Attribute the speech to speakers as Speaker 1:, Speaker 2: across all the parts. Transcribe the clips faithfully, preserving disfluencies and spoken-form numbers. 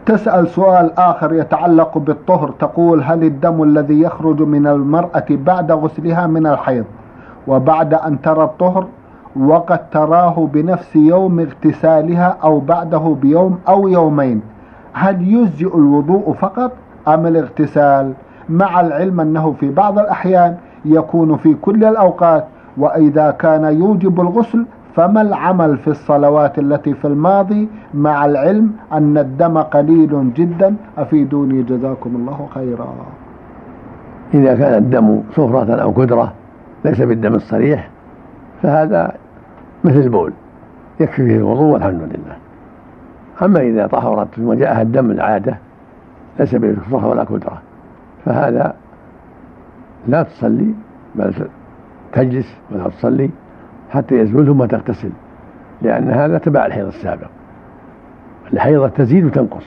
Speaker 1: تسأل سؤال آخر يتعلق بالطهر، تقول: هل الدم الذي يخرج من المرأة بعد غسلها من الحيض وبعد أن ترى الطهر وقد تراه بنفس يوم اغتسالها أو بعده بيوم أو يومين، هل يجزئ الوضوء فقط أم الاغتسال؟ مع العلم أنه في بعض الأحيان يكون في كل الأوقات، وإذا كان يوجب الغسل فما العمل في الصلوات التي في الماضي، مع العلم أن الدم قليل جدا؟ أفيدوني جزاكم الله خيرا.
Speaker 2: إذا كان الدم صفرة أو كدرة ليس بالدم الصريح فهذا مثل البول يكفي فيه الوضوء والحمد لله. أما إذا طهرت ثم جاءها الدم العادة ليس بصفرة ولا كدرة فهذا لا تصلي بل تجلس ولا تصلي حتى يزول ثم تغتسل، لأن هذا تبع الحيض السابق. الحيضة تزيد وتنقص،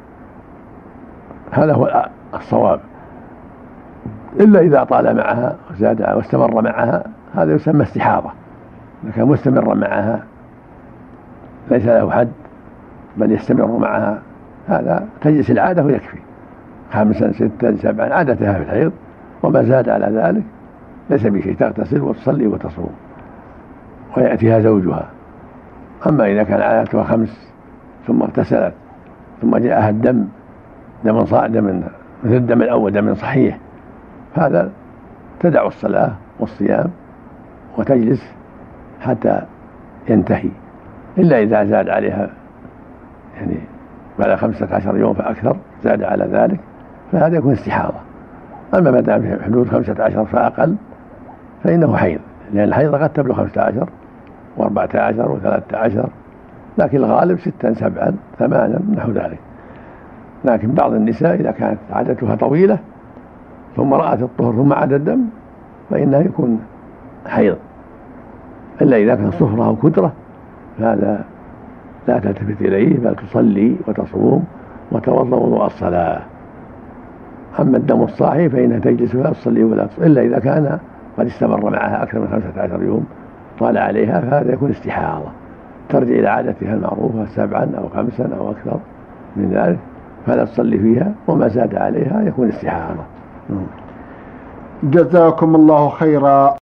Speaker 2: هذا هو الصواب، إلا إذا طال معها وزاد واستمر معها هذا يسمى استحاضة. إذا كان مستمرا معها ليس له حد بل يستمر معها هذا تجلس العادة ويكفي، خمسا ستا سبعا عادتها في الحيض، وما زاد على ذلك ليس بشيء، تغتسل وتصلي وتصوم ويأتيها زوجها. أما إذا كان عادتها خمس ثم اغتسلت ثم جاءها الدم دم صاع دم مثل الدم الأول دم صحيح، هذا تدع الصلاة والصيام وتجلس حتى ينتهي، إلا إذا زاد عليها يعني بعد خمسة عشر يوم فأكثر زاد على ذلك فهذا يكون استحاضة. أما ما دام في حدود خمسة عشر فأقل فإنه حيض، لأن الحيض قد تبلغ خمسة عشر وأربعة عشر وثلاثة عشر، لكن الغالب ستا سبعا ثمانا نحو ذلك. لكن بعض النساء إذا كانت عادتها طويلة ثم رأت الطهر ثم عاد الدم فإنها يكون حيض، إلا إذا كان صفرة أو كدرة فهذا لا تلتفت إليه بل تصلي وتصوم وتوضأ وضوء الصلاة. أما الدم الصاحي فإنها تجلس ولا تصلي ولا تصوم، إلا إذا كان قد استمر معها أكثر من خمسة عشر يوم طال عليها فهذا يكون استحاضة، ترجع إلى عادتها المعروفة سبعا أو خمسا أو أكثر من ذلك فلا تصلي فيها، وما زاد عليها يكون استحاضة.
Speaker 1: جزاكم الله خيرا.